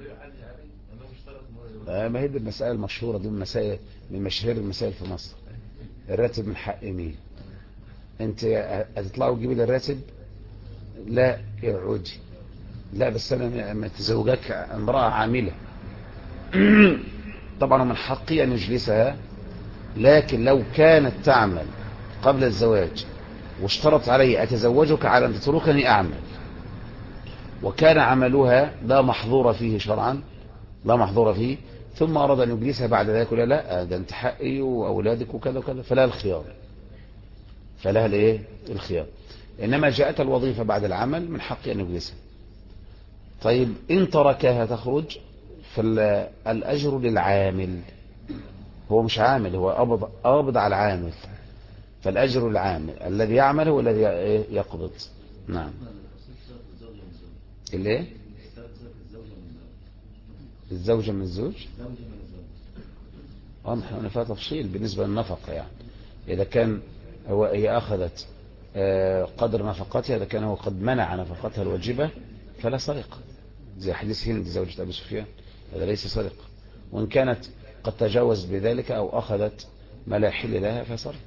ما هي دي المسائل المشهورة دي، المسائل من مشاهير المسائل في مصر. الراتب من حق مين؟ انت هتطلعوا تجيبي لي الراتب؟ لا اقعدي. لا بس انا لما تزوجك امرأة عاملة طبعا من حقي ان يجلسها لكن لو كانت تعمل قبل الزواج واشترط علي أتزوجك على أن تتركني أعمل، وكان عملها لا محظور فيه شرعا، لا محظور فيه، ثم أراد أن يجلسها بعد ذلك ولا لا ده انت حقي وأولادك وكذا وكذا، فلا الخيار، فلها الايه الخيار. إنما جاءت الوظيفة بعد العمل من حقي أن يجلسها. طيب إن تركها تخرج فالأجر للعامل، هو مش عامل، هو قابض على العامل، فالأجر العامل الذي يعمل هو الذي يقبض. نعم. الايه؟ الزوجة من الزوج. نحن فيها تفصيل بالنسبة للنفقة، يعني إذا كان هي أخذت قدر نفقتها، إذا كان هو قد منع نفقتها الواجبة فلا سرقة، زي حديث هند زوجة أبي سفيان، هذا ليس سرقة. وإن كانت قد تجاوز بذلك أو أخذت ما لا يحل لها فسرق.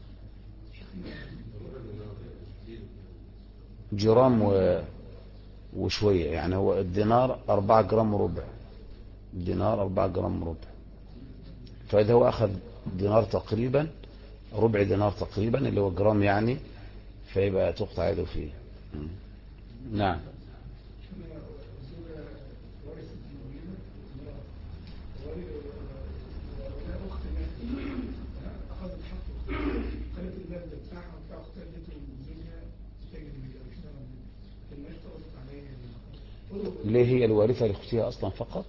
جرام وشوية، يعني هو الدينار 4 جرام وربع، الدينار 4 جرام وربع، فإذا هو أخذ دينار تقريبا، ربع دينار تقريبا اللي هو جرام يعني، فيبقى تقطع يده فيه. نعم. ليه هي الوارثة لأختها أصلا فقط؟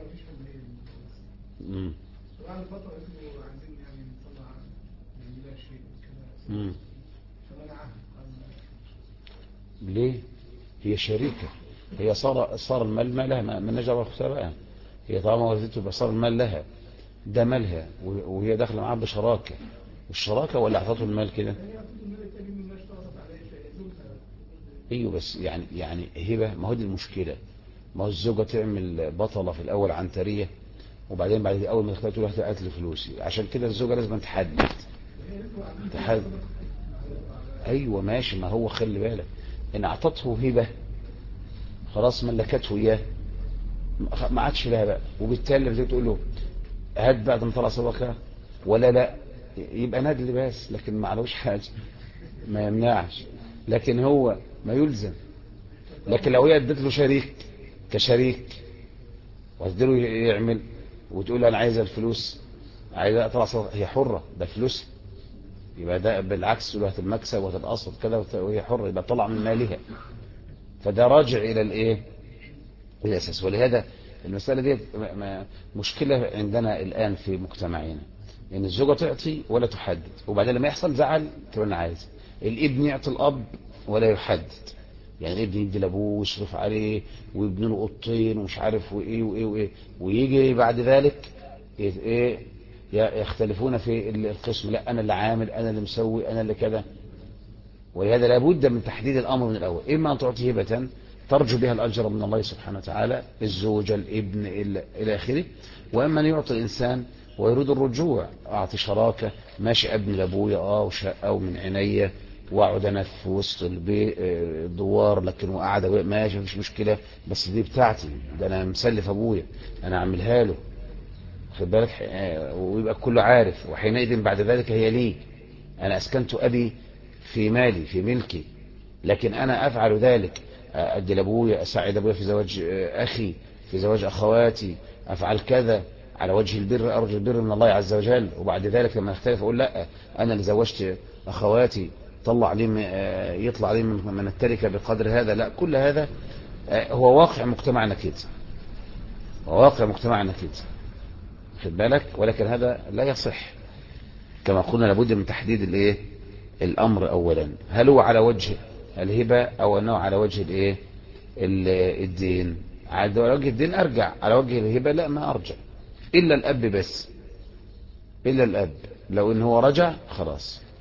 بعد فترة قالوا عايزين يعني نطلع نعملها شيء كده فمنعها. ليه؟ هي شريكة، هي صار المال مالها، ما نجر أختها بقى، هي طالما ورثته يبقى صار المال لها، ده مالها وهي داخله معاه بشراكة، والشراكة ولا أعطته المال كده؟ ايوه بس يعني هبة، ما هو دي المشكلة، ما هو الزوجة تعمل بطلة في الأول عنترية، وبعدين بعد أول ما تخلق تقول هات لي فلوسي، عشان كده الزوجة لازم تحدد. أيوة ماشي، ما هو خلي بالك إن أعطته هبة خلاص ملكته إياه، ما عادش لها بقى، وبالتالي بتقول تقول له هات بعد ما طلع صدقة ولا لا، يبقى ندل بس، لكن ما علوش حاجة، ما يمنعش، لكن هو ما يلزم. لكن لو هي ادت له شريك كشريك واديله يعمل وتقول له انا عايزه الفلوس، عايزه اطلع صدقه، هي حره، ده فلوس، يبقى ده بالعكس وهات المكسب وهات الاصل كده، وهي حره، يبقى طلع من مالها، فده راجع الى الايه الاساس. ولهذا المساله دي مشكله عندنا الان في مجتمعنا، ان الزوجه تعطي ولا تحدد، وبعدين لما يحصل زعل تقول انا عايز. الابن يعطي الاب ولا يحدد، يعني الابن يدي لابوه ويصرف عليه ويبني له اوضتين ومش عارف وايه وايه وايه، ويجي بعد ذلك ايه يختلفون في القسم، لا انا اللي عامل، انا اللي مسوي، انا اللي كذا. ولهذا لابد من تحديد الامر من الاول، اما ان تعطي هبه ترجو بها الاجر من الله سبحانه وتعالى، الزوجه الابن الى اخره، واما ان يعطي الانسان ويريد الرجوع، اعطي شراكه، ماشي ابني لابويا وشقه ومن عينيا، واقعد انا في وسط الدوار، لكن وقعد ماشي مفيش مشكله، بس دي بتاعتي، ده انا مسلف ابويا، انا اعملها له، خد بالك، ويبقى كله عارف، وحينئذ بعد ذلك هي لي، انا اسكنت ابي في مالي في ملكي، لكن انا افعل ذلك، ادي لابويا، اساعد ابويا في زواج اخي، في زواج اخواتي، افعل كذا على وجه البر، ارجو البر من الله عز وجل، وبعد ذلك لما اختلف اقول لا انا اللي زوجت اخواتي، طلع لي يطلع لي من التركه بقدر هذا، لا، كل هذا هو واقع مجتمعنا كده، واقع مجتمعنا كده، خد بالك، ولكن هذا لا يصح، كما قلنا لابد من تحديد الايه الامر اولا، هل هو على وجه الهبه او انه على وجه الايه الدين. على وجه الدين ارجع، على وجه الهبه لا ما ارجع، الا الاب بس، الا الاب لو ان هو رجع خلاص.